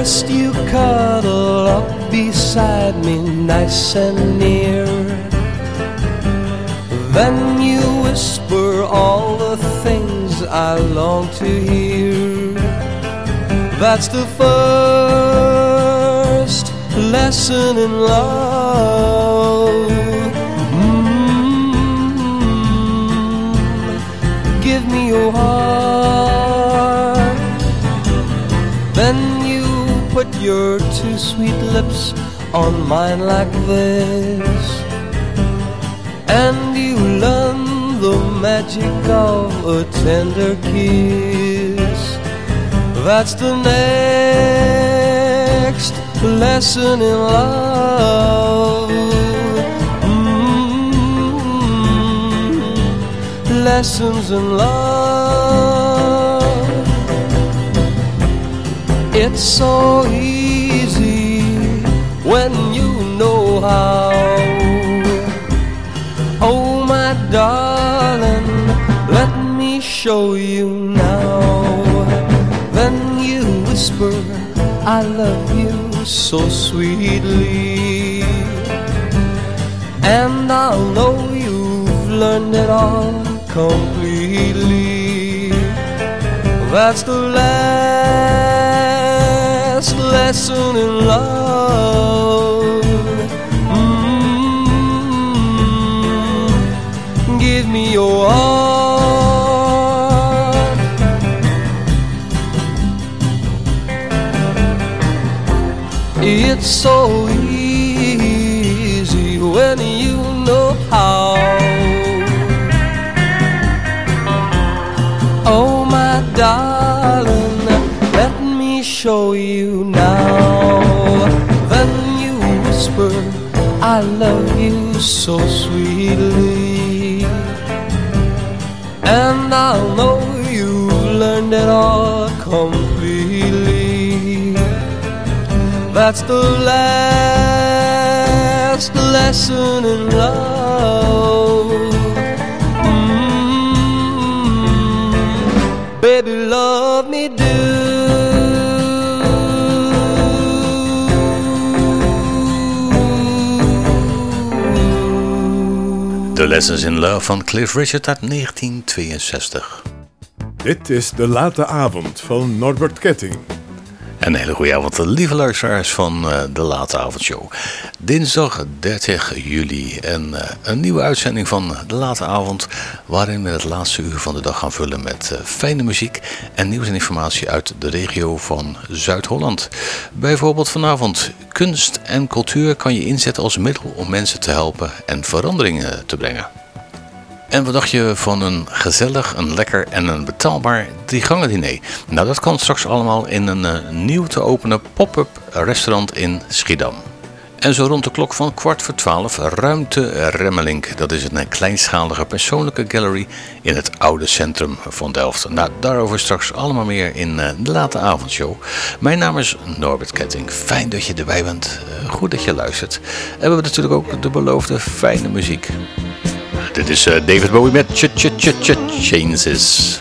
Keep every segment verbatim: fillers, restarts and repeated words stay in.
First you cuddle up beside me nice and near, then you whisper all the things I long to hear. That's the first lesson in love. Mm-hmm. Give me your heart, then you put your two sweet lips on mine like this, and you learn the magic of a tender kiss. That's the next lesson in love. Mm-hmm. Lessons in love. It's so easy when you know how. Oh my darling, let me show you now. Then you whisper, I love you so sweetly, and I'll know you've learned it all completely. That's the last lesson in love. Mm-hmm. Give me your heart. It's so easy when you know how. Oh my darling, let me show you now. Then you whisper, I love you so sweetly, and I'll know you've learned it all completely. That's the last lesson in love. Mm-hmm. Baby, love me do. The Lessons in Love van Cliff Richard uit negentien tweeënzestig. Dit is De Late Avond van Norbert Ketting. Een hele goede avond, lieve luisteraars van uh, De Late Avondshow. Dinsdag dertig juli en uh, een nieuwe uitzending van De Late Avond, waarin we het laatste uur van de dag gaan vullen met uh, fijne muziek en nieuws en informatie uit de regio van Zuid-Holland. Bijvoorbeeld vanavond, kunst en cultuur kan je inzetten als middel om mensen te helpen en veranderingen te brengen. En wat dacht je van een gezellig, een lekker en een betaalbaar drie-gangen diner? Nou, dat kan straks allemaal in een uh, nieuw te openen pop-up restaurant in Schiedam. En zo rond de klok van kwart voor twaalf Ruimte Remmelink. Dat is een kleinschalige persoonlijke gallery in het oude centrum van Delft. Nou, daarover straks allemaal meer in uh, de Late Avondshow. Mijn naam is Norbert Ketting. Fijn dat je erbij bent. Uh, goed dat je luistert. En we hebben natuurlijk ook de beloofde fijne muziek. Dit is uh, David Bowie met Ch Ch Ch Ch Changes.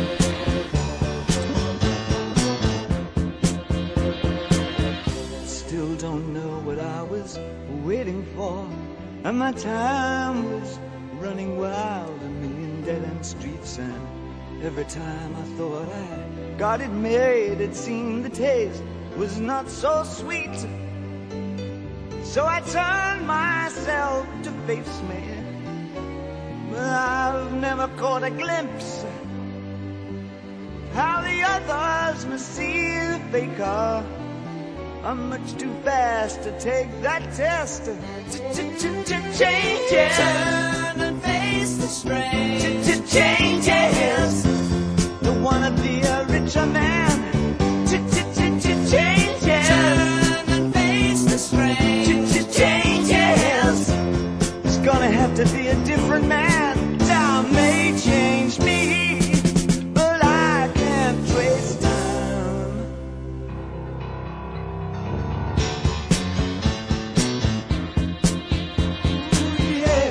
Still don't know what I was waiting for, and my time was running wild, a million dead-end streets, and every time I thought I got it made, it seemed the taste was not so sweet. So I turned myself to face me. I've never caught a glimpse how the others must see the faker. I'm much too fast to take that test. Changes. Turn and face the strain. Changes. Don't wanna be a richer man. Changes. Turn and face the strain. Changes. It's gonna have to be a different man. Time may change me, but I can't trace time. Yeah.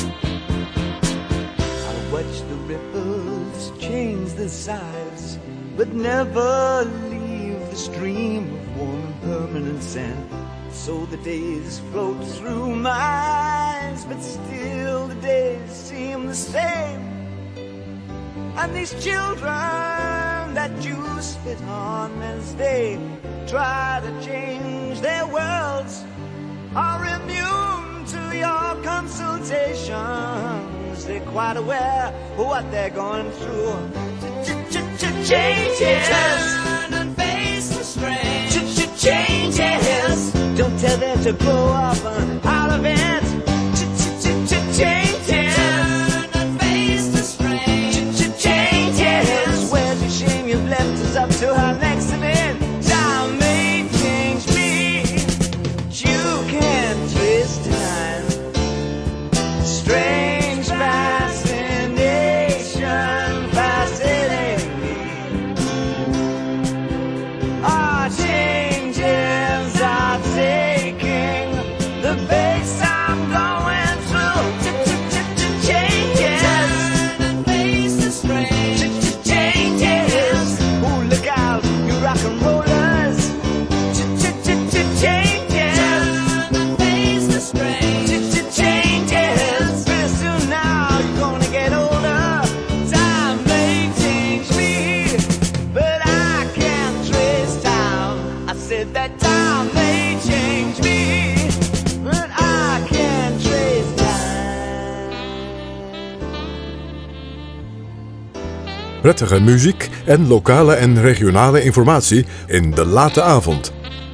I watch the ripples change the size, but never leave the stream of warm and permanent sand. So the days float through my eyes, but still the days seem the same. And these children that you spit on as they try to change their worlds are immune to your consultations. They're quite aware of what they're going through. Changes. Turn and face the strange. Changes. Don't tell them to grow up out of it. Changes. Turn and face the strange. Changes. Where's your shame? You've left us up to our next event. Time may change me. You can't twist time. Strange fascination fascinating me. Our changes are taking the pace I'm going through. Changes. Turn and face the strange. Changes. Ooh, look out, you rock and rollers. Changes. Turn and face the strange. Changes. Pretty soon now you're gonna get older. Time may change me, but I can't trace time. I said that time may change me, but I can't trace time. Prettige muziek en lokale en regionale informatie in de late avond.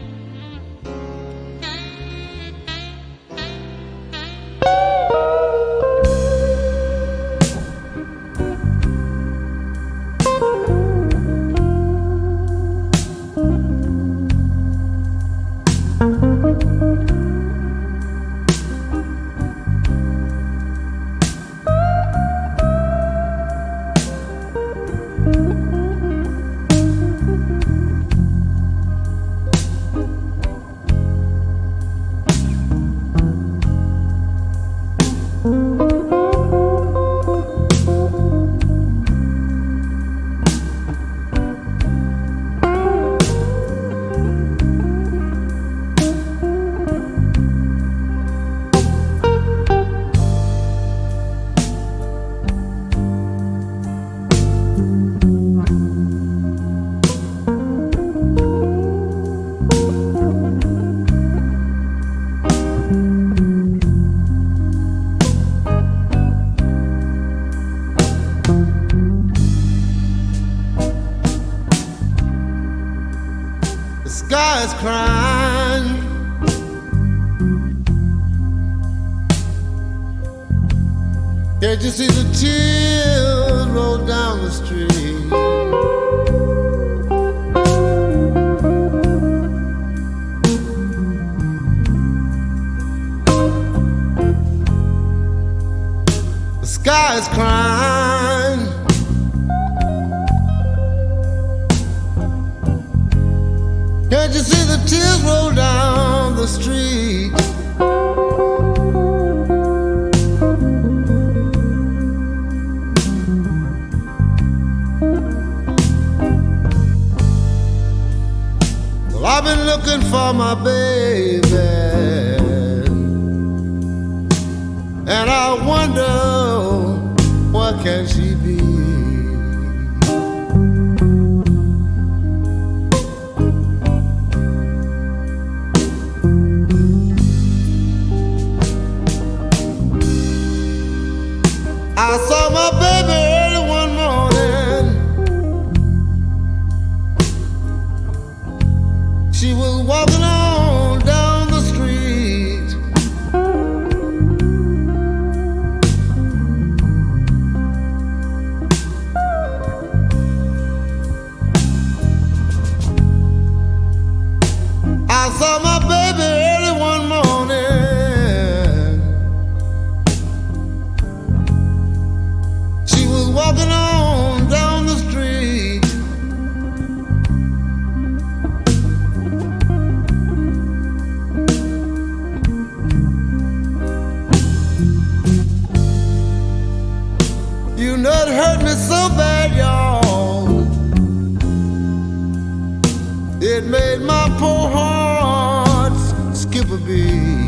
Can't you see the tears roll down the street? The sky is crying. Can't you see the tears roll down the street? I've been looking for my baby, and I wonder where can she be? I saw my baby early one morning. She was walking on down the street. I saw my baby early one morning. She was walking on down the street. You know it hurt me so bad, y'all. It made my poor heart skip a beat.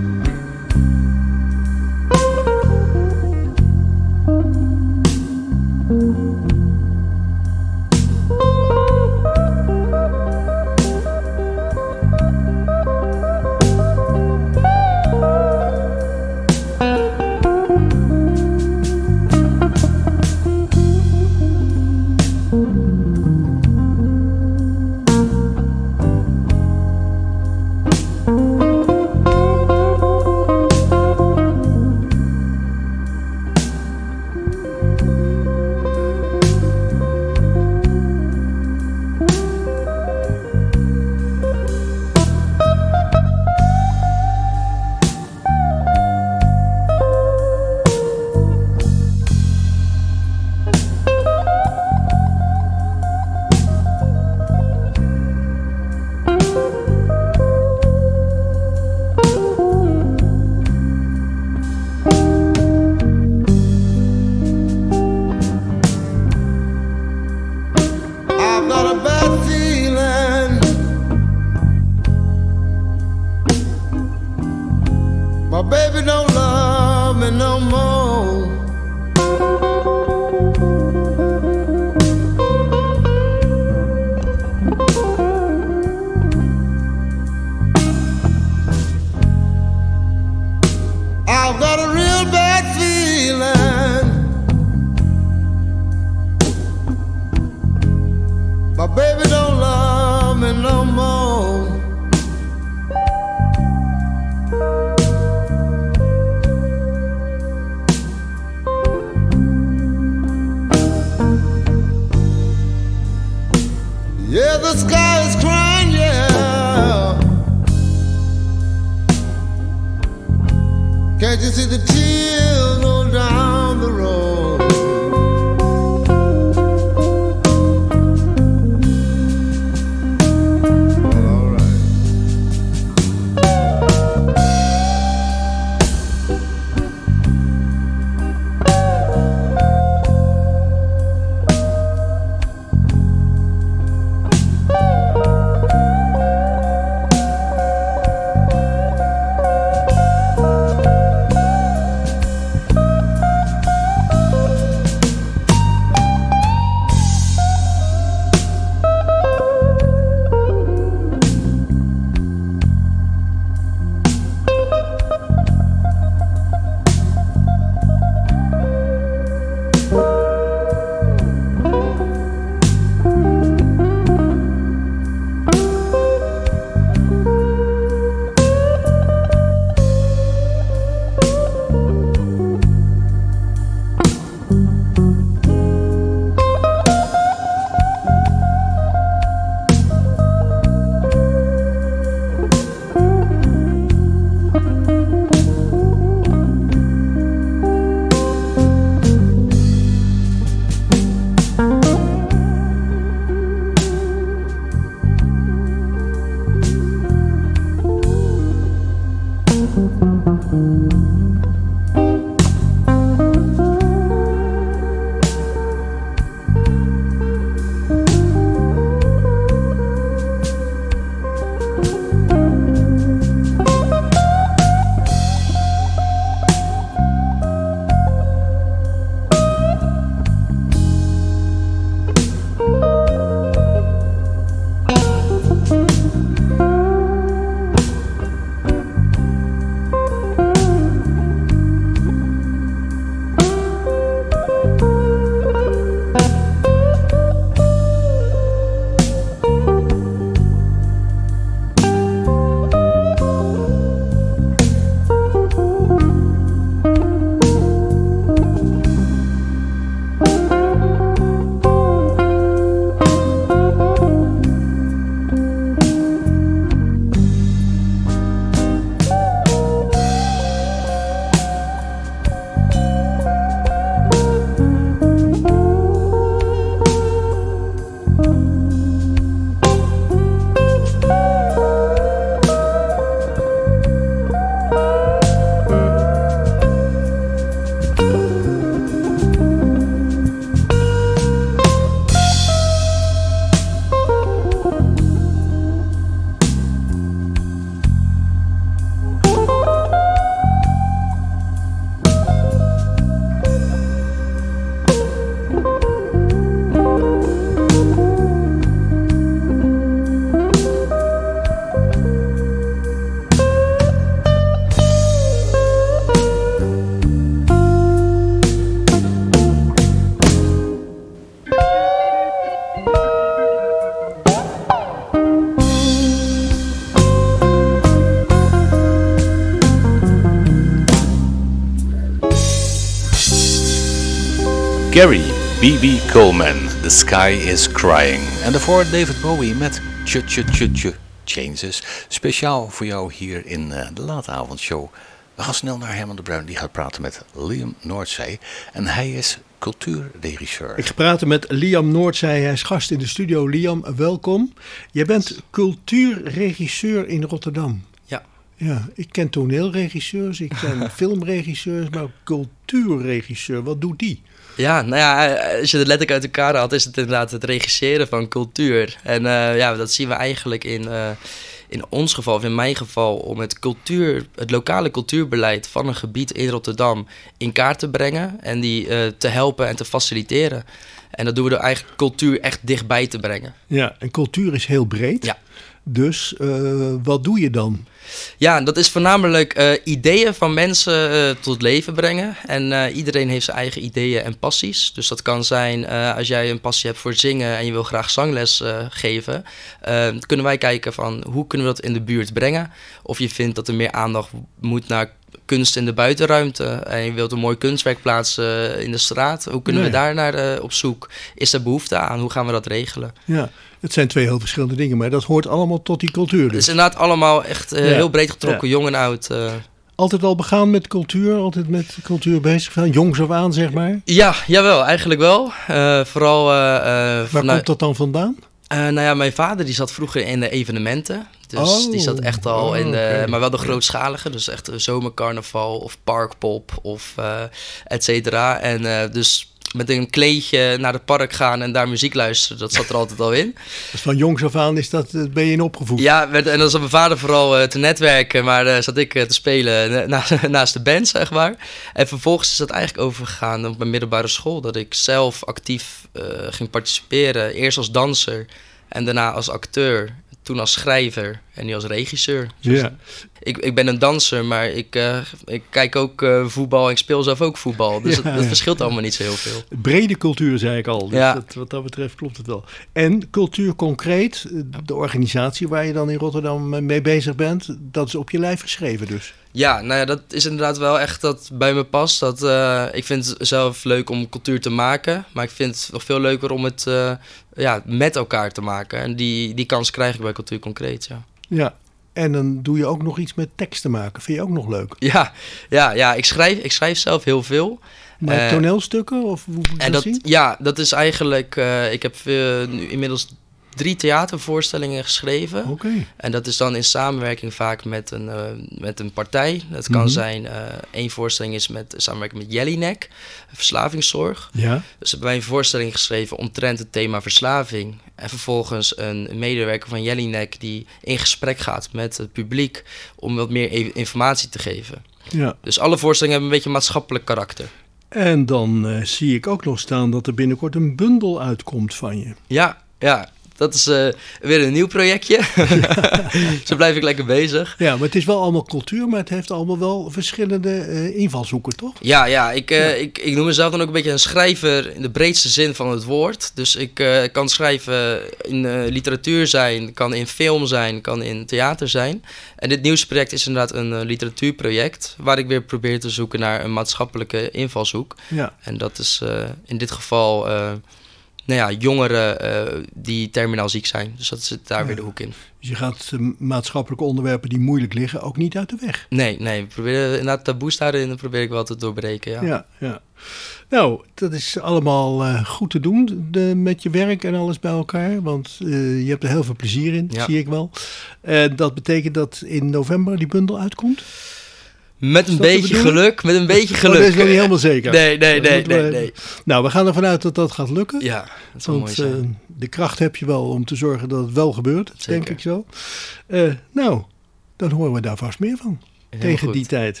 Gary, B B Coleman, The Sky is Crying. En daarvoor David Bowie met Tje Tje Tje Tje Changes. Speciaal voor jou hier in uh, de late avondshow. We gaan snel naar Herman de Bruin, die gaat praten met Liam Noordzij. En hij is cultuurregisseur. Ik ga praten met Liam Noordzij, hij is gast in de studio. Liam, welkom. Jij bent cultuurregisseur in Rotterdam. Ja. Ja, ik ken toneelregisseurs, ik ken filmregisseurs, maar cultuurregisseur, wat doet die? Ja, nou ja, als je het letterlijk uit elkaar haalt, is het inderdaad het regisseren van cultuur. En uh, ja, dat zien we eigenlijk in, uh, in ons geval, of in mijn geval, om het cultuur, het lokale cultuurbeleid van een gebied in Rotterdam in kaart te brengen en die uh, te helpen en te faciliteren. En dat doen we door eigenlijk cultuur echt dichtbij te brengen. Ja, en cultuur is heel breed. Ja. Dus uh, wat doe je dan? Ja, dat is voornamelijk uh, ideeën van mensen uh, tot leven brengen. En uh, iedereen heeft zijn eigen ideeën en passies. Dus dat kan zijn, uh, als jij een passie hebt voor zingen en je wil graag zangles uh, geven, uh, kunnen wij kijken van hoe kunnen we dat in de buurt brengen. Of je vindt dat er meer aandacht moet naar kunst in de buitenruimte en je wilt een mooi kunstwerk plaatsen in de straat. Hoe kunnen nee. we daar naar uh, op zoek? Is er behoefte aan? Hoe gaan we dat regelen? Ja, het zijn twee heel verschillende dingen, maar dat hoort allemaal tot die cultuur. Dus. Het is inderdaad allemaal echt uh, ja. heel breed getrokken, ja. jong en oud. Uh. Altijd al begaan met cultuur, altijd met cultuur bezig, van jongs af aan zeg maar? Ja, jawel, eigenlijk wel. Uh, vooral... Uh, uh, Waar vanuit... komt dat dan vandaan? Uh, nou ja, mijn vader die zat vroeger in de evenementen. Dus oh, die zat echt al oh, in de... Okay. Maar wel de grootschalige. Dus echt zomercarnaval of parkpop of uh, et cetera. En uh, dus met een kleedje naar het park gaan en daar muziek luisteren, dat zat er altijd al in. Dus van jongs af aan is dat, ben je in opgevoed? Ja, en dan zat mijn vader vooral uh, te netwerken, maar uh, zat ik uh, te spelen na, naast de band, zeg maar. En vervolgens is dat eigenlijk overgegaan op mijn middelbare school, dat ik zelf actief uh, ging participeren. Eerst als danser en daarna als acteur, toen als schrijver en nu als regisseur. Dus ja. ik, ik ben een danser, maar ik, uh, ik kijk ook uh, voetbal en ik speel zelf ook voetbal. Dus ja, dat, dat ja. verschilt allemaal niet zo heel veel. Brede cultuur, zei ik al. Dus ja. dat, wat dat betreft klopt het wel. En cultuur concreet, de organisatie waar je dan in Rotterdam mee bezig bent, dat is op je lijf geschreven dus. Ja, nou ja, dat is inderdaad wel echt dat bij me past. Dat, uh, ik vind het zelf leuk om cultuur te maken, maar ik vind het nog veel leuker om het uh, ja, met elkaar te maken. En die, die kans krijg ik bij Cultuur Concreet, ja. Ja, en dan doe je ook nog iets met teksten maken. Vind je ook nog leuk? Ja, ja, ja ik, schrijf, ik schrijf zelf heel veel. Maar uh, toneelstukken? Of hoe moet je en dat dat zien? Ja, dat is eigenlijk... Uh, ik heb uh, nu inmiddels drie theatervoorstellingen geschreven. Okay. En dat is dan in samenwerking vaak met een, uh, met een partij. Dat kan mm-hmm. zijn... Uh, één voorstelling is met samenwerking met Jellinek, verslavingszorg. Ja. Dus hebben wij een voorstelling geschreven omtrent het thema verslaving. En vervolgens een medewerker van Jellinek die in gesprek gaat met het publiek om wat meer informatie te geven. Ja. Dus alle voorstellingen hebben een beetje maatschappelijk karakter. En dan uh, zie ik ook nog staan dat er binnenkort een bundel uitkomt van je. Ja, ja. Dat is uh, weer een nieuw projectje. Ja. Zo blijf ik lekker bezig. Ja, maar het is wel allemaal cultuur, maar het heeft allemaal wel verschillende uh, invalshoeken, toch? Ja, ja, ik, uh, ja. Ik, ik noem mezelf dan ook een beetje een schrijver in de breedste zin van het woord. Dus ik uh, kan schrijven in uh, literatuur zijn, kan in film zijn, kan in theater zijn. En dit nieuwste project is inderdaad een uh, literatuurproject, waar ik weer probeer te zoeken naar een maatschappelijke invalshoek. Ja. En dat is uh, in dit geval... Uh, Nou ja, jongeren uh, die terminaal ziek zijn. Dus dat zit daar ja. weer de hoek in. Dus je gaat uh, maatschappelijke onderwerpen die moeilijk liggen ook niet uit de weg? Nee, nee. We proberen inderdaad taboes daarin probeer ik wel te doorbreken. Ja, ja. ja. Nou, dat is allemaal uh, goed te doen de, met je werk en alles bij elkaar. Want uh, je hebt er heel veel plezier in, ja. zie ik wel. Uh, dat betekent dat in november die bundel uitkomt? Met een beetje geluk, met een beetje geluk. Oh, dat is nog niet helemaal zeker. Nee, nee, nee, nee, nee. Nou, we gaan ervan uit dat dat gaat lukken. Ja, dat zal mooi zijn. Uh, de kracht heb je wel om te zorgen dat het wel gebeurt, zeker. Denk ik zo. Uh, nou, dan horen we daar vast meer van. Heel tegen goed. Die tijd.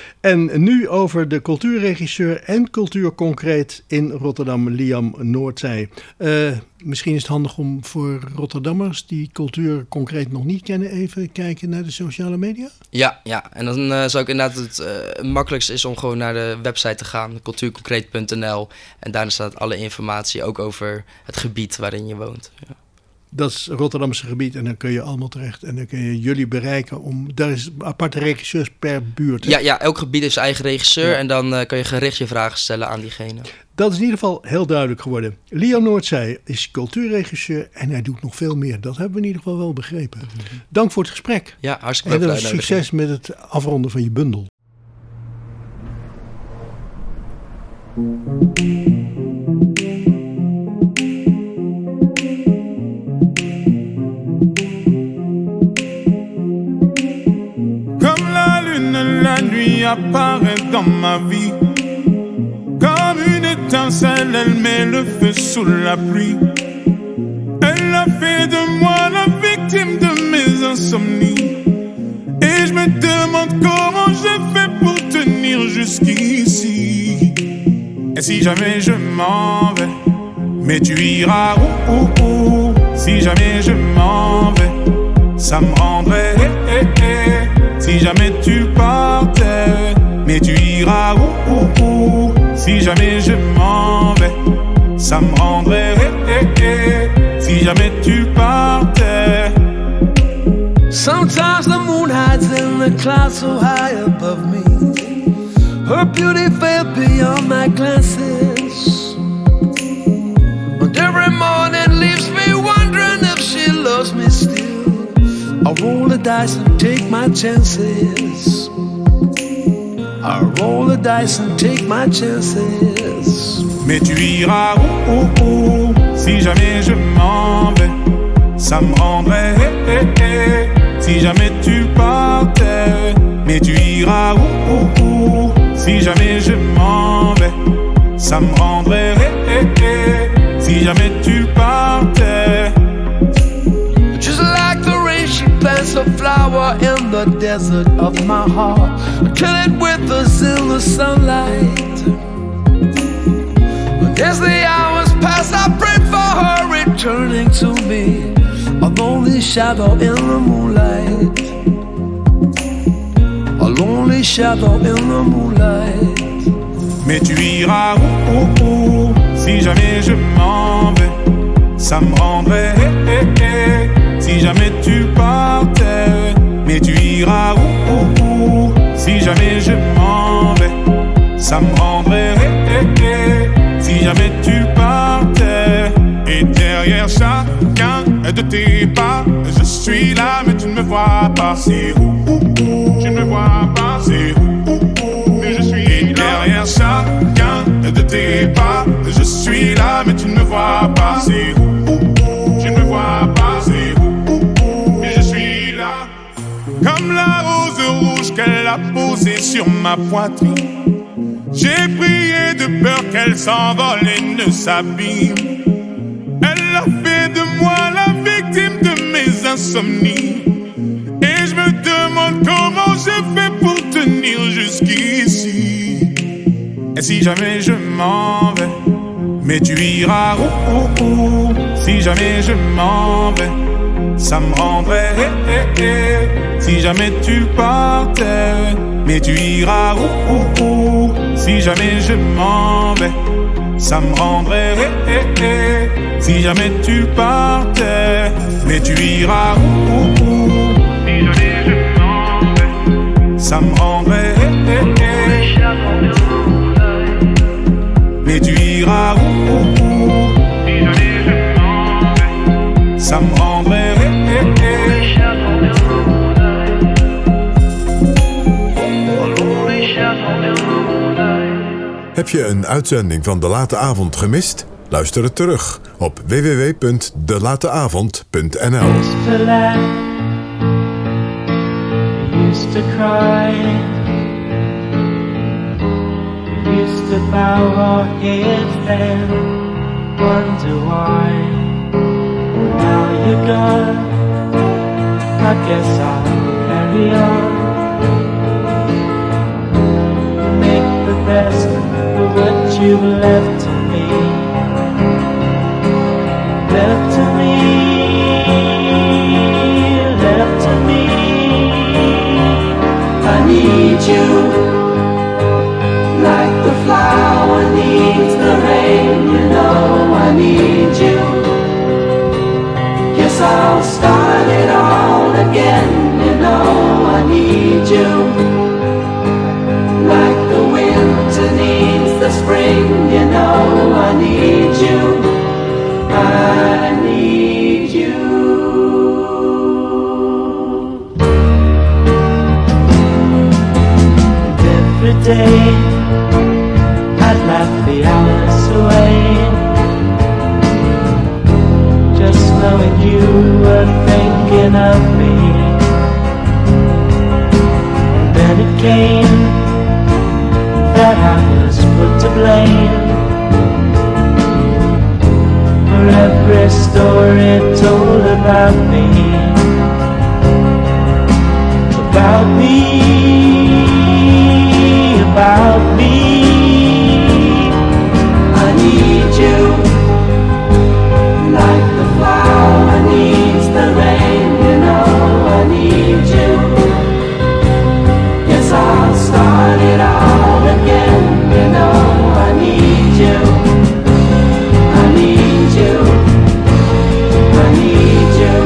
En nu over de cultuurregisseur en Cultuur Concreet in Rotterdam, Liam Noordzij. Uh, misschien is het handig om voor Rotterdammers die Cultuur Concreet nog niet kennen, even kijken naar de sociale media? Ja, ja. En dan uh, zou ik inderdaad het uh, makkelijkste is om gewoon naar de website te gaan, cultuurconcreet punt n l. En daarin staat alle informatie ook over het gebied waarin je woont. Ja. Dat is het Rotterdamse gebied en dan kun je allemaal terecht. En dan kun je jullie bereiken. Om, daar is aparte regisseurs per buurt. Hè? Ja, ja, elk gebied heeft zijn eigen regisseur. Ja. En dan uh, kan je gericht je vragen stellen aan diegene. Dat is in ieder geval heel duidelijk geworden. Leo Noordzij is cultuurregisseur en hij doet nog veel meer. Dat hebben we in ieder geval wel begrepen. Mm-hmm. Dank voor het gesprek. Ja, hartstikke bedankt. En succes met het afronden van je bundel. Comme la lune, la nuit apparaît dans ma vie. Comme une étincelle, elle met le feu sous la pluie. Elle a fait de moi la victime de mes insomnies. Et je me demande comment je fais pour tenir jusqu'ici. Et si jamais je m'en vais, mais tu iras où, où, où. Si jamais je m'en vais, ça me rendrait eh, eh, eh. Si jamais tu partais, mais tu iras où, où, où. Si jamais je m'en vais, ça me rendrait eh, eh, eh. Si jamais tu partais. Sometimes the moon hides in the clouds so high above me. Her beauty fell beyond my glances. And every morning leaves me wondering if she loves me still. I roll the dice and take my chances. I roll the dice and take my chances. Mais tu iras où, où, où. Si jamais je m'en vais, ça me rendrait eh, eh, eh. Si jamais tu partais, mais tu iras où, où, où. Si jamais je m'en vais, ça me rendrait eh, eh, eh. Si jamais tu partais. Just like the rain, she plants a flower in the desert of my heart until it withers in the sunlight. But as the hours pass, I pray for her returning to me, a lonely shadow in the moonlight. A lonely shadow in the moonlight. Mais tu iras où, où, où. Si jamais je m'en vais, ça me rendrait eh, eh, eh. Si jamais tu partais, mais tu iras où, où, où. Si jamais je m'en vais, ça me rendrait eh, eh, eh. Si jamais tu partais. Et derrière chacun de tes pas, je suis là mais tu ne me vois pas. C'est où, où, où. Tu ne me vois pas. C'est où, où, où. Mais je suis et là. Derrière chacun de tes pas, je suis là mais tu ne me vois pas. C'est où, où, où. Tu ne me vois pas. C'est où, où, où. Mais je suis là. Comme la rose rouge qu'elle a posée sur ma poitrine, j'ai prié de peur qu'elle s'envole et ne s'abîme. Elle a fait de moi la victime de mes insomnies. Et je me demande comment je fais pour tenir jusqu'ici. Et si jamais je m'en vais, mais tu iras où, où, où. Si jamais je m'en vais, ça me rendrait eh, eh, eh. Si jamais tu partais, mais tu iras où, où, où. Si jamais je m'en vais, ça me rendrait eh, eh, eh. Si jamais tu partais, mais tu iras où, où, où. Si jamais je m'en vais, ça me rendrait eh, eh, eh. Mais tu iras où, où, où. Si jamais je m'en vais, ça me rendrait eh, eh, eh. Heb je een uitzending van De Late Avond gemist? Luister het terug op w w w punt de late avond punt n l. Used to laugh, we used to cry, we used to bow our heads and wonder why. Now you're gone, I guess I'll carry on. Make the best of what you've left to me. Left to me, left to me. I need you, like the flower needs the rain. You know I need you. Yes, I'll start it all again. You know I need you, like the winter needs the spring. You know I need you, I need you. Every day I'd laugh the hours away, just knowing you were thinking of me. And then it came that I was put to blame for every story told about me, about me, about me. I need you, like the flower needs the rain. You know I need you. Yes, I'll start it all again. You know I need you, I need you, I need you,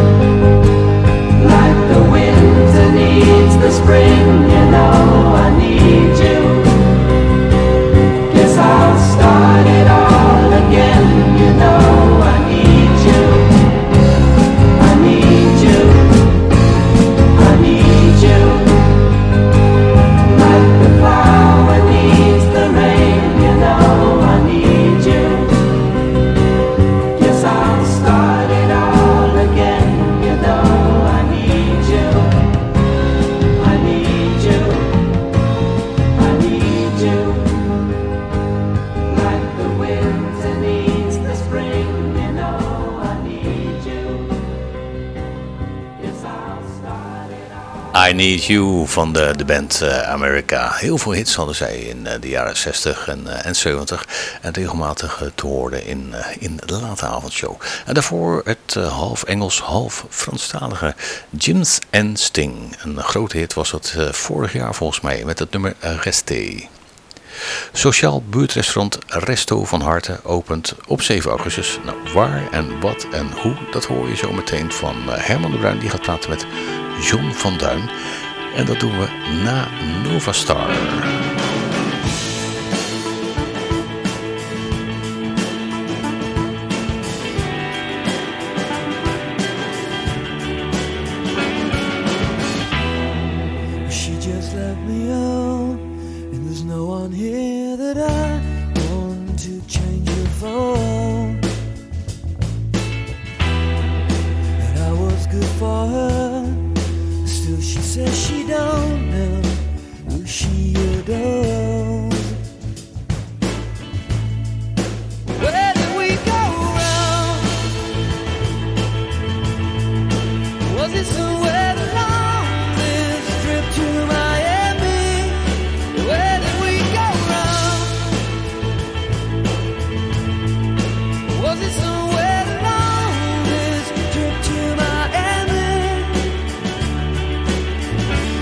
like the winter needs the spring. You know I need you. Yes, I'll start it all again. You know I need you, I need you, I need you, like the flower needs the rain. You know I need you. Yes, I'll start it all again. You know I need you, I need you, I need you, like the winter needs the spring. You know I need you. Yes, I'll start it all. I Need You van de, de band uh, America. Heel veel hits hadden zij in uh, de jaren zestig en, uh, en zeventig. En regelmatig uh, te horen in, uh, in de late avondshow. En daarvoor het uh, half Engels, half Franstalige Jims and Sting. Een grote hit was dat uh, vorig jaar volgens mij met het nummer Resté. Sociaal buurtrestaurant Resto van Harte opent op zeven augustus. Nou, waar en wat en hoe, dat hoor je zo meteen van uh, Herman de Bruin. Die gaat praten met John van Duin. En dat doen we na Nova Star. She just left me out, and there's no one here that I want to change her for. And I was good for her, still she says she don't know who she adores. Where did we go wrong? Was it somewhere along this trip to Miami? Where did we go wrong? Was it somewhere along this trip to Miami?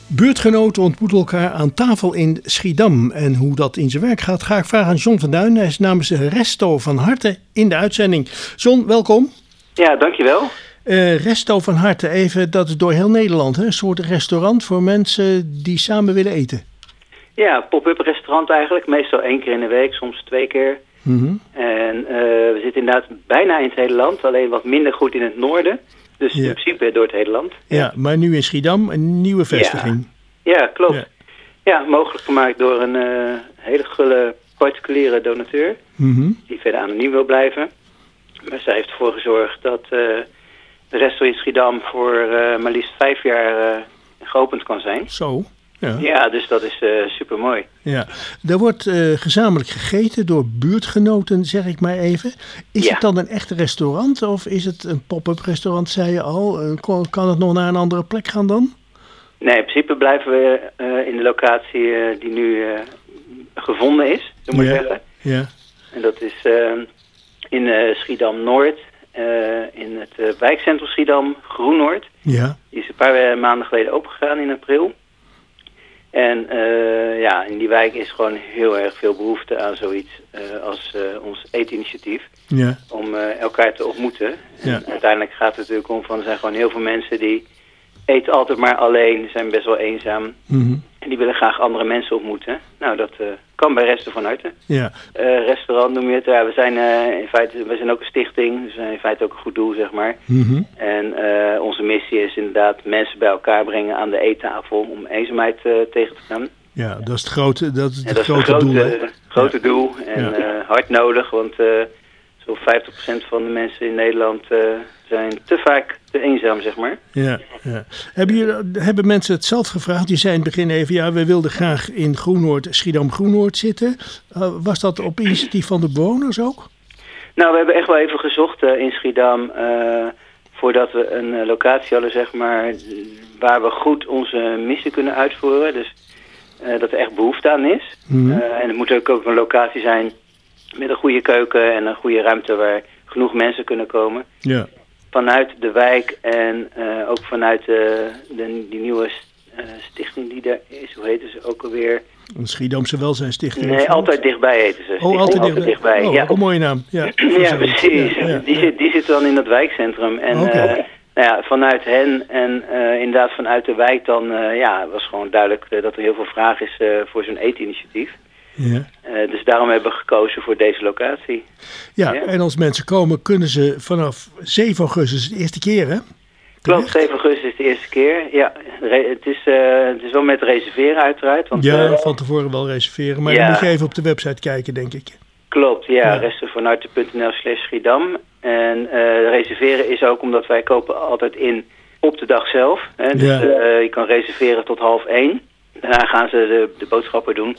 Buurtgenoten ontmoeten elkaar aan tafel in Schiedam. En hoe dat in zijn werk gaat, ga ik vragen aan John van Duin. Hij is namens Resto van Harte in de uitzending. John, welkom. Ja, dankjewel. Uh, Resto van Harte, even, dat is door heel Nederland, hè? Een soort restaurant voor mensen die samen willen eten. Ja, pop-up restaurant eigenlijk. Meestal één keer in de week, soms twee keer. Mm-hmm. En uh, we zitten inderdaad bijna in het hele land, alleen wat minder goed in het noorden. Dus Ja. in principe door het hele land. Ja, maar nu in Schiedam een nieuwe vestiging. Ja, ja klopt. Ja. Ja. mogelijk gemaakt door een uh, hele gulle particuliere donateur. Mm-hmm. Die verder anoniem wil blijven. Maar zij heeft ervoor gezorgd dat uh, de restaurant in Schiedam voor uh, maar liefst vijf jaar uh, geopend kan zijn. Zo. Ja. Ja, dus dat is uh, super mooi. Ja, er wordt uh, gezamenlijk gegeten door buurtgenoten, zeg ik maar even. Is Ja. het dan een echt restaurant of is het een pop-up restaurant, zei je al? Uh, kon- kan het nog naar een andere plek gaan dan? Nee, in principe blijven we uh, in de locatie uh, die nu uh, gevonden is, zullen we maar Ja. zeggen. Ja, En dat is uh, in uh, Schiedam-Noord, uh, in het uh, wijkcentrum Schiedam, Groen-Noord. ja, Die is een paar uh, maanden geleden opengegaan in april. En uh, ja, in die wijk is gewoon heel erg veel behoefte aan zoiets uh, als uh, ons eetinitiatief. ja, Om uh, elkaar te ontmoeten. En Ja. uiteindelijk gaat het natuurlijk om van, er zijn gewoon heel veel mensen die eten altijd maar alleen, zijn best wel eenzaam. mhm, En die willen graag andere mensen ontmoeten. Nou, dat uh, kan bij Resto van Harte. ja, Uh, restaurant noem je het. Ja, we zijn uh, in feite, we zijn ook een stichting, dus we zijn in feite ook een goed doel, zeg maar. mhm, En uh, onze missie is inderdaad mensen bij elkaar brengen aan de eettafel om eenzaamheid uh, tegen te gaan. ja, dat is het grote, dat is En het dat is grote een grote doel. hè? grote Ja. doel en Ja. uh, hard nodig, want uh, zo'n vijftig procent van de mensen in Nederland uh, zijn te vaak te eenzaam, zeg maar. Ja, ja. Hebben, jullie, hebben mensen het zelf gevraagd? Die zei in het begin even, ja, we wilden graag in Groennoord, Schiedam-Groennoord zitten. Uh, was dat op initiatief van de bewoners ook? Nou, we hebben echt wel even gezocht uh, in Schiedam uh, voordat we een uh, locatie hadden, zeg maar, waar we goed onze missie kunnen uitvoeren. Dus uh, dat er echt behoefte aan is. Mhm. Uh, en het moet ook, ook een locatie zijn met een goede keuken en een goede ruimte waar genoeg mensen kunnen komen. Ja, Vanuit de wijk en uh, ook vanuit uh, de, die nieuwe uh, stichting die er is, hoe heet ze ook alweer? een Schiedamse Welzijnsstichting. Nee, altijd dichtbij heten ze. Oh, Stichting altijd altijd dichtbij. dichtbij. Oh, Ja. ook een mooie naam. Ja, Ja, precies. Ja, ja, die, ja. Zit, die zit dan in dat wijkcentrum. En Oké. eh, nou ja, vanuit hen en uh, inderdaad vanuit de wijk dan, uh, ja, was gewoon duidelijk uh, dat er heel veel vraag is uh, voor zo'n eetinitiatief. Ja. Uh, dus daarom hebben we gekozen voor deze locatie. Ja, Ja. en als mensen komen, kunnen ze vanaf zeven augustus, de eerste keer, hè? Klopt, zeven augustus is de eerste keer. Ja, re- het, is, uh, het is wel met reserveren uiteraard. Want, Ja, uh, van tevoren wel reserveren. Maar Ja. dan moet je even op de website kijken, denk ik. Klopt, ja, Ja. restovanharte.nl slash Schiedam. En uh, reserveren is ook omdat wij kopen altijd in op de dag zelf. Hè? Dus Ja. uh, je kan reserveren tot half één. Daarna gaan ze de, de boodschappen doen.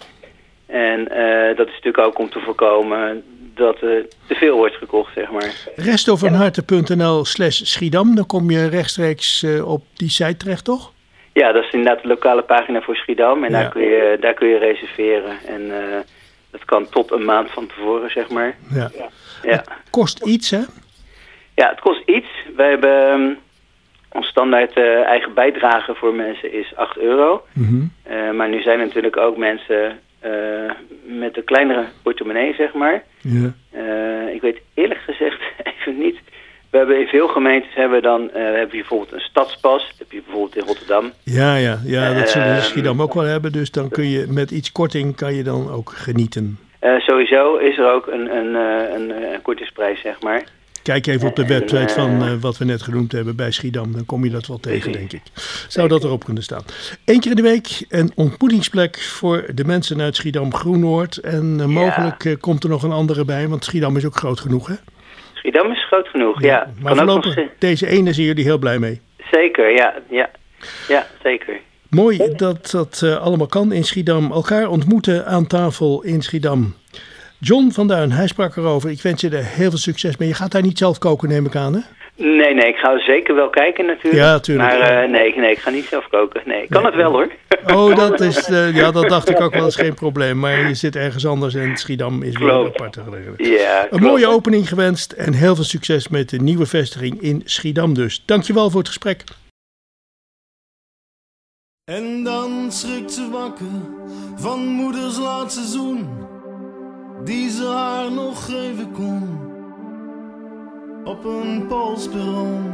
En uh, dat is natuurlijk ook om te voorkomen dat er te veel wordt gekocht, zeg maar. Restovanharte.nl slash Schiedam. Dan kom je rechtstreeks uh, op die site terecht, toch? Ja, dat is inderdaad de lokale pagina voor Schiedam. En Ja. daar, kun je, daar kun je reserveren. En uh, dat kan tot een maand van tevoren, zeg maar. Ja. Ja. Kost iets, hè? Ja, het kost iets. Wij hebben um, ons standaard uh, eigen bijdrage voor mensen is acht euro. Mhm. Uh, maar nu zijn er natuurlijk ook mensen uh, met een kleinere portemonnee, zeg maar. Ja. Uh, ik weet eerlijk gezegd even niet. We hebben in veel gemeentes hebben we dan uh, heb je bijvoorbeeld een stadspas. Dat heb je bijvoorbeeld in Rotterdam. Ja, ja, ja, dat zullen Ehm, we Schiedam ook wel hebben. Dus dan kun je met iets korting kan je dan ook genieten. Uh, sowieso is er ook een, een, uh, een, een kortingsprijs, zeg maar. Kijk even op de En, website van uh, uh, wat we net genoemd hebben bij Schiedam. Dan kom je dat wel tegen, denk ik. Zou dat erop kunnen staan. Eén keer in de week een ontmoetingsplek voor de mensen uit Schiedam-Groennoord. En uh, mogelijk uh, komt er nog een andere bij, want Schiedam is ook groot genoeg, hè? Schiedam is groot genoeg, ja. Maar Kan ook nog voorlopig, ze- deze ene zijn jullie heel blij mee. Zeker, ja. Ja, ja zeker. Mooi dat dat uh, allemaal kan in Schiedam. Elkaar ontmoeten aan tafel in Schiedam. John van Duin, hij sprak erover. Ik wens je er heel veel succes mee. Je gaat daar niet zelf koken, neem ik aan, hè? Nee, nee, ik ga zeker wel kijken natuurlijk. Ja, tuurlijk. Maar uh, nee, nee, ik ga niet zelf koken. Nee, ik kan Nee. het wel hoor. Oh, dat is, uh, ja, dat dacht ik ook wel, is geen probleem. Maar je zit ergens anders en Schiedam is weer een Klopt. aparte gelegenheid. Ja, Een klopt. mooie opening gewenst en heel veel succes met de nieuwe vestiging in Schiedam dus. Dankjewel voor het gesprek. En dan schrikt ze wakker van moeders laatste zoen, die ze haar nog geven kon, op een Poolsperron.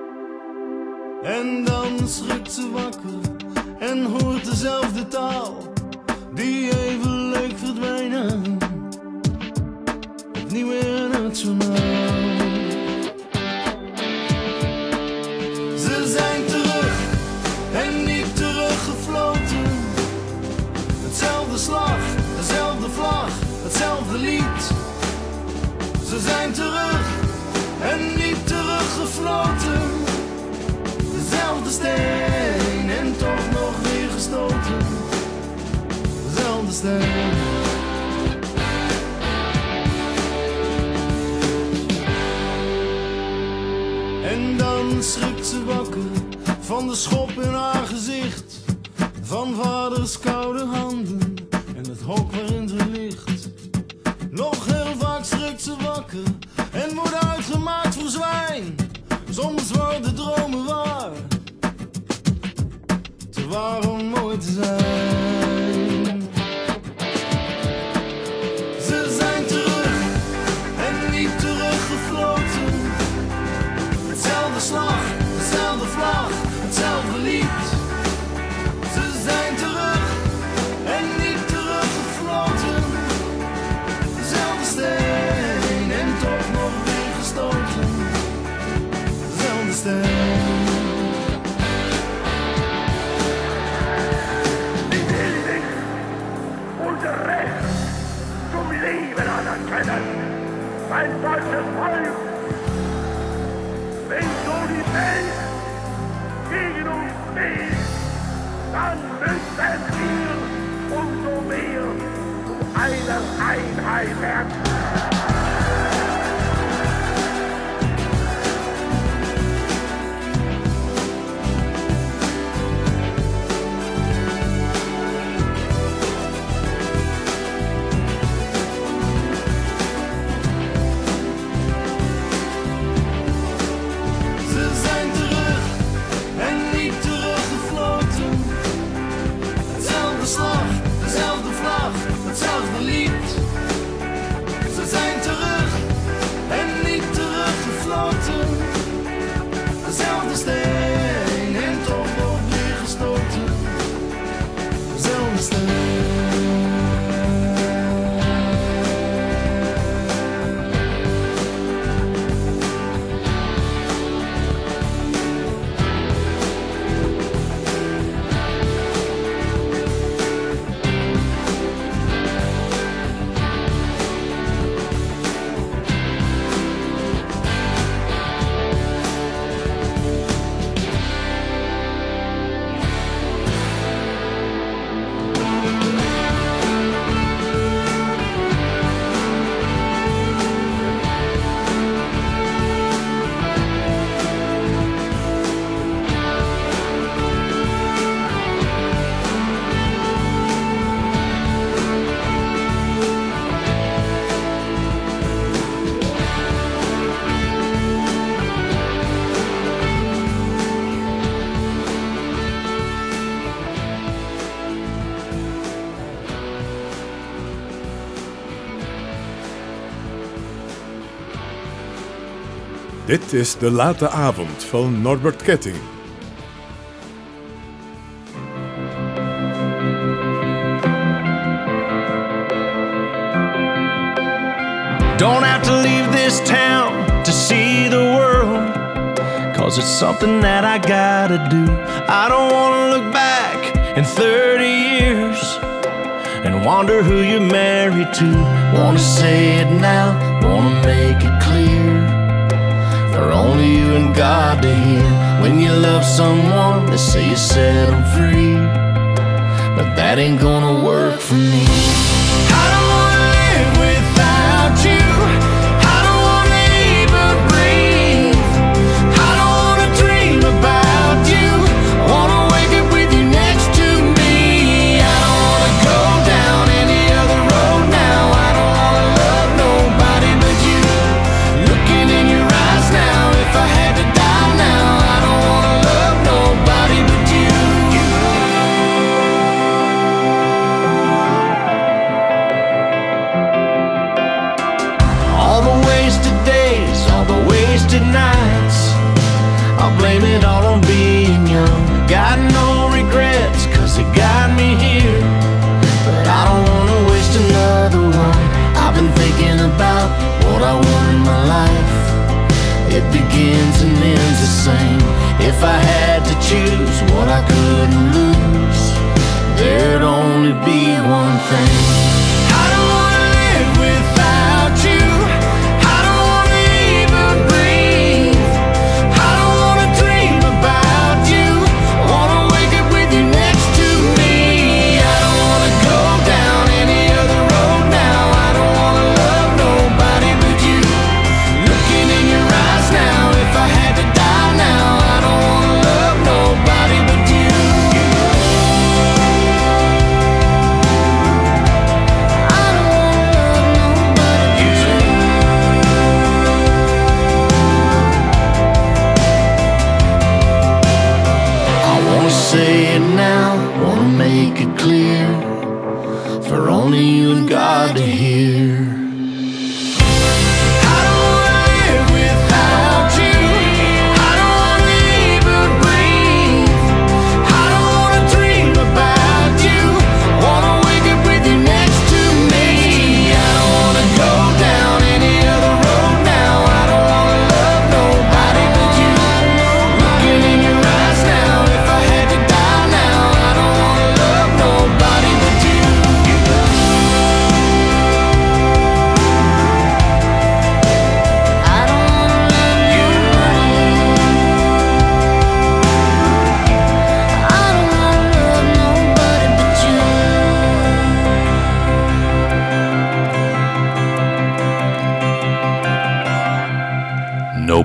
En dan schrikt ze wakker en hoort dezelfde taal, die even leek verdwijnen, opnieuw in het journaal. Ze zijn terug en niet teruggefloten. Hetzelfde slag, dezelfde vlag, hetzelfde lied. Ze zijn terug en niet teruggefloten. Dezelfde steen en toch nog weer gestoten. Dezelfde steen. En dan schrikt ze wakker van de schop in haar gezicht, van vaders koude handen en het hok waarin ze ligt. Nog heel vaak schrikt ze wakker en wordt uitgemaakt voor zwijn. Soms worden dromen waar, te waar om mooi te zijn. Ze zijn terug en niet teruggefloten. Hetzelfde slag, dezelfde vlag, hetzelfde lied. Ze zijn terug en niet teruggefloten. Dezelfde steen en toch nog weer gestoten. Dezelfde steen. Die will nicht unser Recht zum Leben anerkennen. Mein deutsches Volk, wenn so die Welt gegen uns steht, dann müssen wir umso mehr zu einer Einheit werden. Hetzelfde lied. Ze zijn terug en niet teruggefloten. Dezelfde steen en toch nog weer gestoten. Dezelfde steen. Dit is De Late Avond van Norbert Ketting. Don't have to leave this town to see the world, 'cause it's something that I gotta do. I don't wanna look back in thirty years and wonder who you're married to. Wanna say it now, wanna make it clear, for only you and God to hear. When you love someone, they say you set them free, but that ain't gonna work for me. I don't wanna live without you. I don't wanna even breathe. I don't wanna dream about you. I wanna wake up with you next to me. I don't wanna go down any other road now. I don't wanna love nobody but you. Looking in your eyes now, if I had to die now, I don't wanna love nobody but you.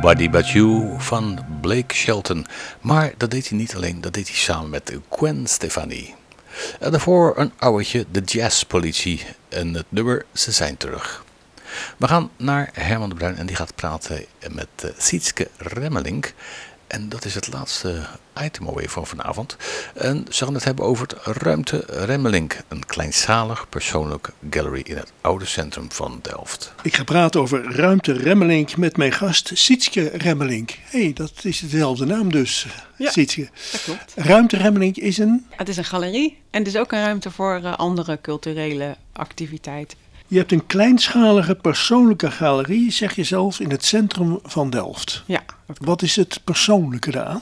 Nobody But You van Blake Shelton. Maar dat deed hij niet alleen, dat deed hij samen met Gwen Stefani. En daarvoor een ouwtje, de Jazzpolitie en het nummer Ze Zijn Terug. We gaan naar Herman de Bruin en die gaat praten met uh, Sietske Remmelink. En dat is het laatste item alweer van vanavond. En ze gaan het hebben over het Ruimte Remmelink. Een kleinschalig persoonlijk gallery in het oude centrum van Delft. Ik ga praten over Ruimte Remmelink met mijn gast Sietske Remmelink. Hé, hey, dat is dezelfde naam dus, ja, Sietske. Dat klopt. Ruimte Remmelink is een... Het is een galerie en het is ook een ruimte voor uh, andere culturele activiteiten. Je hebt een kleinschalige persoonlijke galerie, zeg je zelf, in het centrum van Delft. Ja. Wat is het persoonlijke daaraan?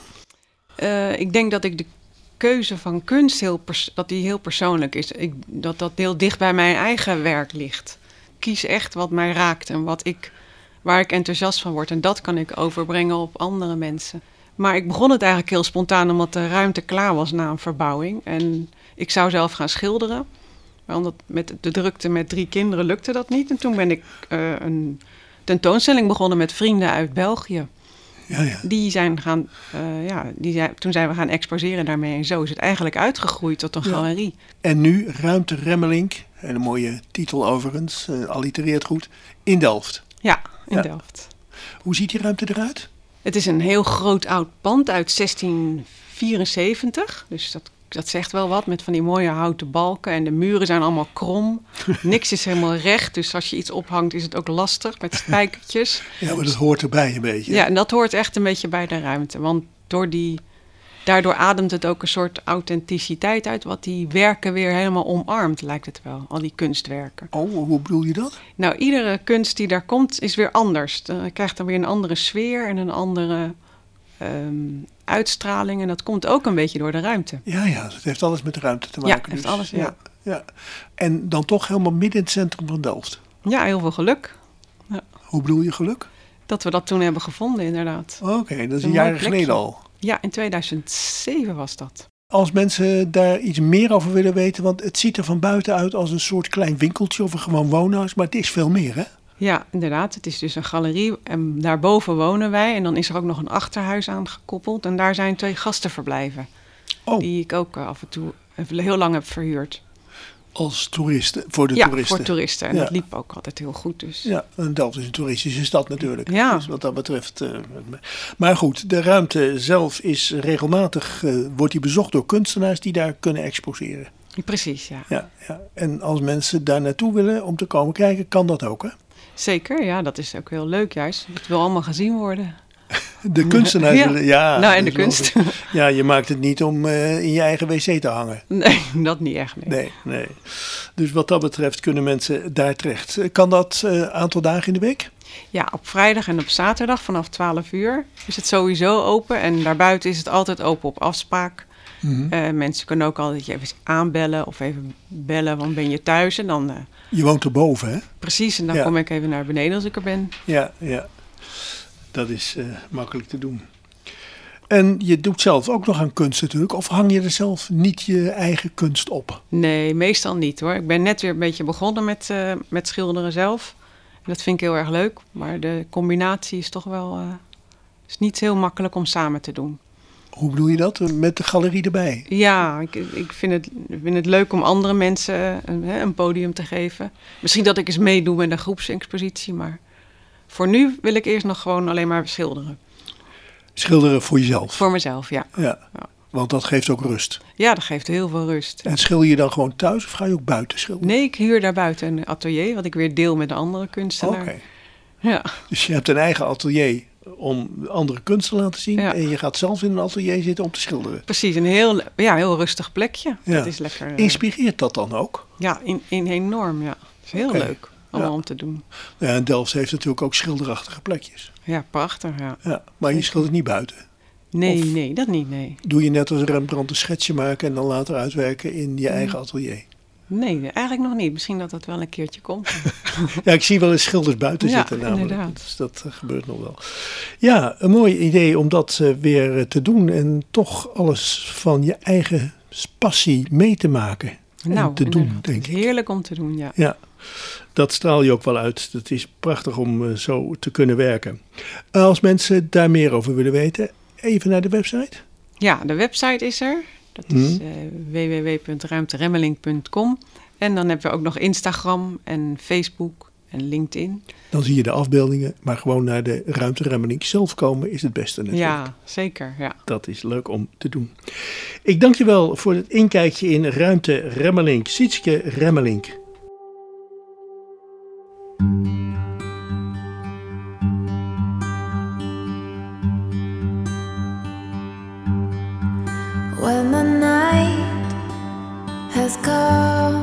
Uh, ik denk dat ik de keuze van kunst heel pers- dat die heel persoonlijk is. Ik, dat dat heel dicht bij mijn eigen werk ligt. Ik kies echt wat mij raakt en wat ik, waar ik enthousiast van word. En dat kan ik overbrengen op andere mensen. Maar ik begon het eigenlijk heel spontaan omdat de ruimte klaar was na een verbouwing. En ik zou zelf gaan schilderen. Want met de drukte met drie kinderen lukte dat niet. En toen ben ik uh, een tentoonstelling begonnen met vrienden uit België. Ja, ja. Die zijn gaan, uh, ja, die zijn, toen zijn we gaan exposeren daarmee. En zo is het eigenlijk uitgegroeid tot een ja. galerie. En nu Ruimte Remmelink, een mooie titel overigens, uh, allitereert goed, in Delft. Ja, in ja. Delft. Hoe ziet die ruimte eruit? Het is een heel groot oud pand uit zestien vierenzeventig. Dus dat Dat zegt wel wat, met van die mooie houten balken. En de muren zijn allemaal krom. Niks is helemaal recht. Dus als je iets ophangt, is het ook lastig met spijkertjes. Ja, maar dat hoort erbij een beetje. Ja, en dat hoort echt een beetje bij de ruimte. Want door die, daardoor ademt het ook een soort authenticiteit uit, wat die werken weer helemaal omarmt, lijkt het wel. Al die kunstwerken. Oh, hoe bedoel je dat? Nou, iedere kunst die daar komt, is weer anders. Dan krijgt dan weer een andere sfeer en een andere... Um, uitstraling en dat komt ook een beetje door de ruimte. Ja, ja, het heeft alles met de ruimte te maken. Ja, het heeft dus. alles, ja. ja, ja. En dan toch helemaal midden in het centrum van Delft. Ja, heel veel geluk. Ja. Hoe bedoel je geluk? Dat we dat toen hebben gevonden, inderdaad. Oké, okay, dat is een, een jaar geleden al. Ja, in tweeduizend zeven was dat. Als mensen daar iets meer over willen weten, want het ziet er van buiten uit als een soort klein winkeltje of een gewoon woonhuis, maar het is veel meer, hè? Ja, inderdaad. Het is dus een galerie en daarboven wonen wij. En dan is er ook nog een achterhuis aan gekoppeld. En daar zijn twee gastenverblijven. Oh. Die ik ook af en toe heel lang heb verhuurd. Als toeristen, voor de ja, toeristen? Ja, voor toeristen. En ja. dat liep ook altijd heel goed. Dus. Ja, en Delft is een toeristische stad natuurlijk. Ja. Dus wat dat betreft. Uh, maar goed, de ruimte zelf is regelmatig, uh, wordt die bezocht door kunstenaars die daar kunnen exposeren. Precies, ja. ja, ja. En als mensen daar naartoe willen om te komen kijken, kan dat ook, hè? Zeker, ja, dat is ook heel leuk juist. Het wil allemaal gezien worden. De kunstenaars ja. willen, ja. Nou, en de kunst. Ja, je maakt het niet om uh, in je eigen wc te hangen. Nee, dat niet echt, nee. Nee, nee. Dus wat dat betreft kunnen mensen daar terecht. Kan dat een uh, aantal dagen in de week? Ja, op vrijdag en op zaterdag vanaf twaalf uur is het sowieso open. En daarbuiten is het altijd open op afspraak. Mm-hmm. Uh, mensen kunnen ook altijd je even aanbellen of even bellen, want ben je thuis en dan... Uh, je woont erboven, hè? Precies, en dan ja. kom ik even naar beneden als ik er ben. Ja, ja. Dat is uh, makkelijk te doen. En je doet zelf ook nog aan kunst natuurlijk, of hang je er zelf niet je eigen kunst op? Nee, meestal niet hoor. Ik ben net weer een beetje begonnen met, uh, met schilderen zelf. Dat vind ik heel erg leuk, maar de combinatie is toch wel... Uh, is niet heel makkelijk om samen te doen. Hoe bedoel je dat? Met de galerie erbij? Ja, ik, ik vind, het, vind het leuk om andere mensen een, een podium te geven. Misschien dat ik eens meedoe met een groepsexpositie, maar voor nu wil ik eerst nog gewoon alleen maar schilderen. Schilderen voor jezelf? Voor mezelf, ja. Ja, ja. Want dat geeft ook rust. Ja, dat geeft heel veel rust. En schilder je dan gewoon thuis of ga je ook buiten schilderen? Nee, ik huur daar buiten een atelier, wat ik weer deel met een andere kunstenaar. Oké. Okay. Ja. Dus je hebt een eigen atelier om andere kunst te laten zien. Ja. En je gaat zelf in een atelier zitten om te schilderen. Precies, een heel, ja, heel rustig plekje. Ja. Dat is lekker. Inspireert dat dan ook? Ja, in, in enorm, ja. Dat is heel okay. leuk allemaal ja. om te doen. Ja, en Delft heeft natuurlijk ook schilderachtige plekjes. Ja, prachtig, ja. ja maar je schildert niet buiten? Nee, of nee, dat niet, nee. Doe je net als Rembrandt een schetsje maken en dan later uitwerken in je eigen atelier? Nee, eigenlijk nog niet. Misschien dat dat wel een keertje komt. Ja, ik zie wel eens schilders buiten ja, zitten namelijk. Inderdaad. Dus dat uh, gebeurt nog wel. Ja, een mooi idee om dat uh, weer uh, te doen en toch alles van je eigen passie mee te maken. Nou, en te doen, denk ik. Heerlijk om te doen, ja. Ja, dat straal je ook wel uit. Het is prachtig om uh, zo te kunnen werken. Als mensen daar meer over willen weten, even naar de website. Ja, de website is er. Dat is uh, w w w punt ruimteremmeling punt com. En dan hebben we ook nog Instagram en Facebook en LinkedIn. Dan zie je de afbeeldingen, maar gewoon naar de Ruimte Remmelink zelf komen is het beste natuurlijk. Ja, zeker. Ja. Dat is leuk om te doen. Ik dank je wel voor het inkijkje in Ruimte Remmelink. Sietske Remmelink. When the night has come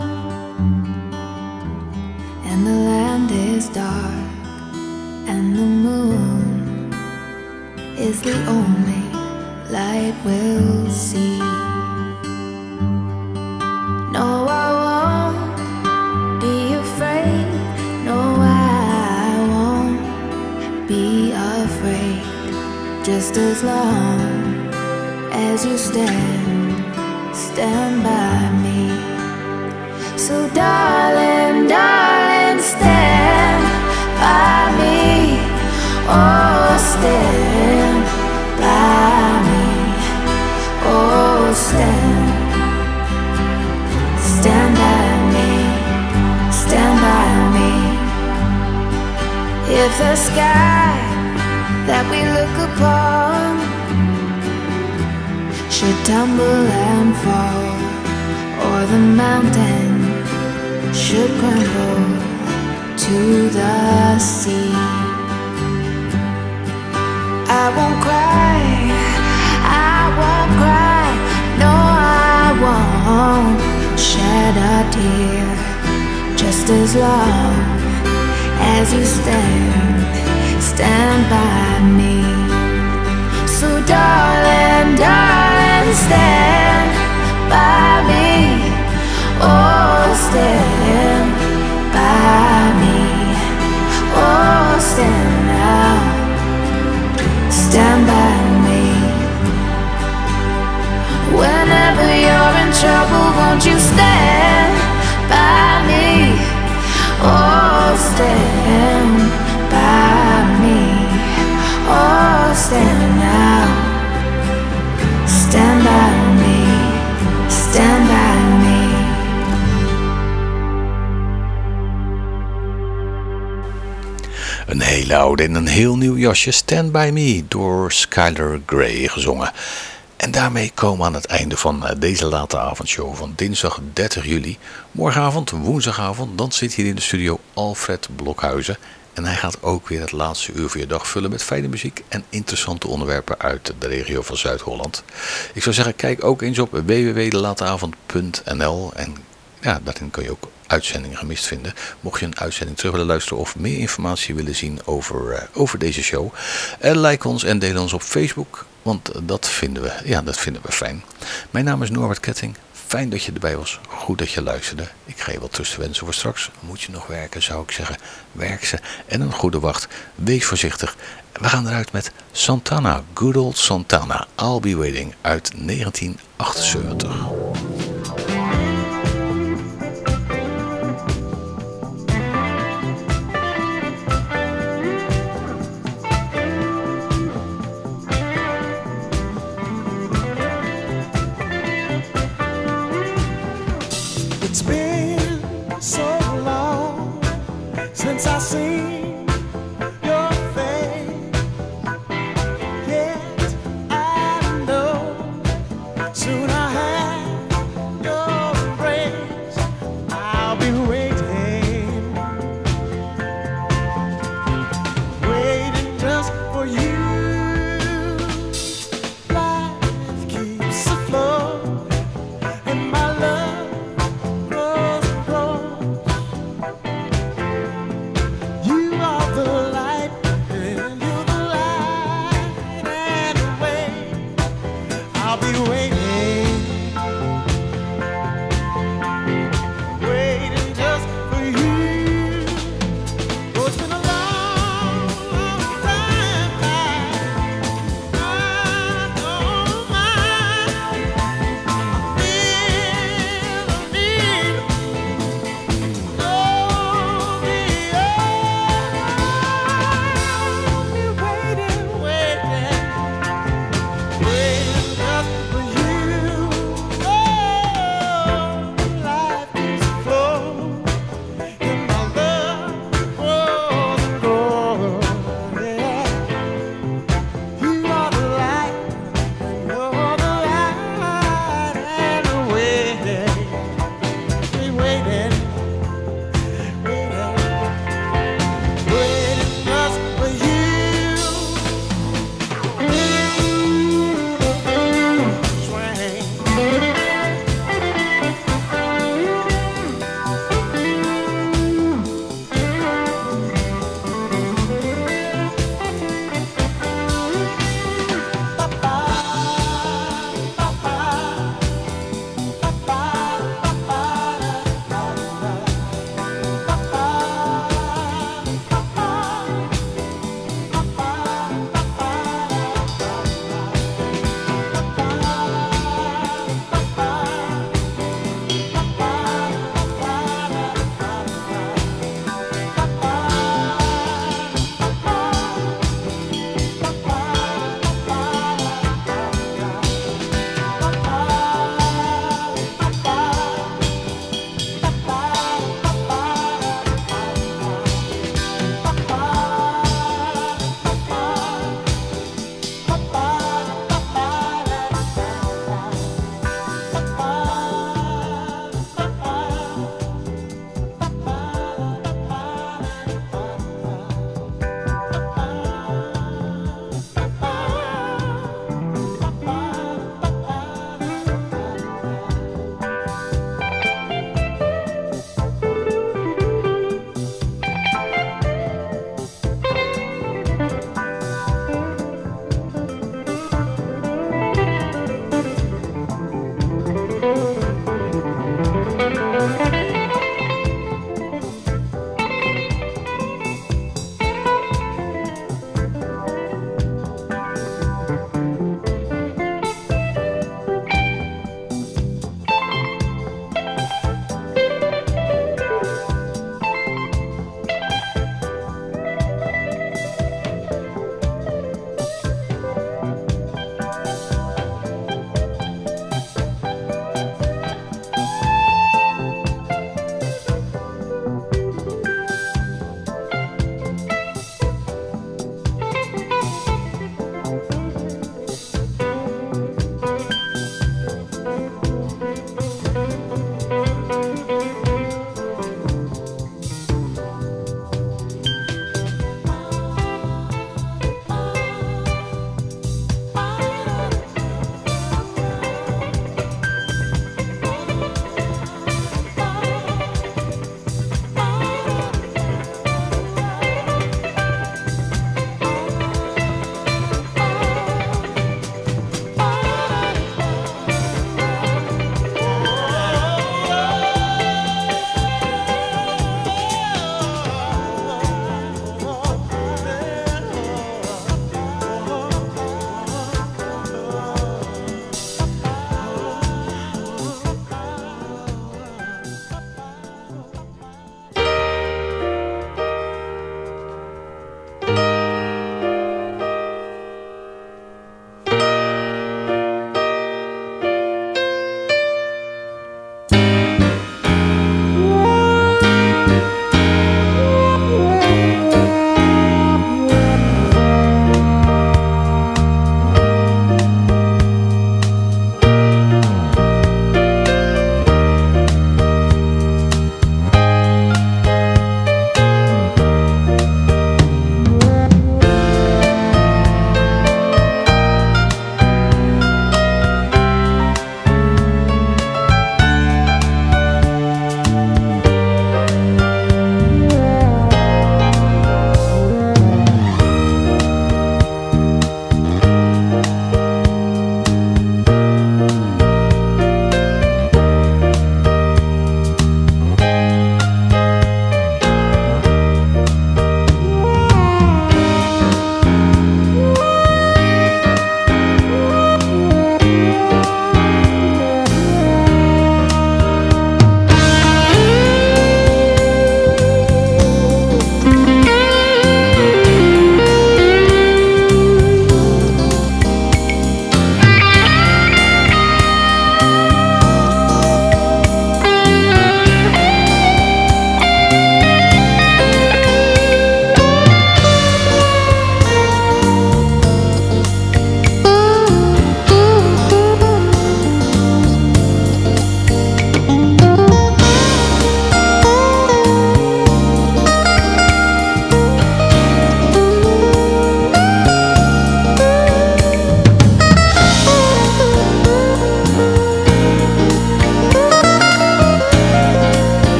and the land is dark and the moon is the only light we'll see. No, I won't be afraid. No, I won't be afraid. Just as long as you stand, stand by me. So darling, darling, stand by me. Oh, stand by me. Oh, stand, stand by me. Stand by me. If the sky that we look upon should tumble and fall, or the mountain should crumble to the sea, I won't cry, I won't cry, no, I won't shed a tear. Just as long as you stand, stand by me. So darling, darling, stand by me. Oh, stand by me. Oh, stand now. Stand by me. Whenever you're in trouble, won't you stand by me? Oh, stand by me. Oh, stand now. Stand by me. Stand by me. Een hele oude en een heel nieuw jasje, Stand By Me, door Skylar Grey gezongen. En daarmee komen we aan het einde van deze late avondshow van dinsdag dertig juli. Morgenavond, woensdagavond, dan zit hier in de studio Alfred Blokhuizen. En hij gaat ook weer het laatste uur van je dag vullen met fijne muziek en interessante onderwerpen uit de regio van Zuid-Holland. Ik zou zeggen, kijk ook eens op w w w punt de lateavond punt n l en ja, daarin kan je ook uitzendingen gemist vinden. Mocht je een uitzending terug willen luisteren of meer informatie willen zien over, uh, over deze show. Uh, like ons en deel ons op Facebook, want dat vinden we, ja, dat vinden we fijn. Mijn naam is Norbert Ketting. Fijn dat je erbij was. Goed dat je luisterde. Ik ga je wat tussenwensen voor straks. Moet je nog werken, zou ik zeggen. Werk ze en een goede wacht. Wees voorzichtig. We gaan eruit met Santana. Good old Santana. I'll Be Waiting uit negentien achtenzeventig. It's been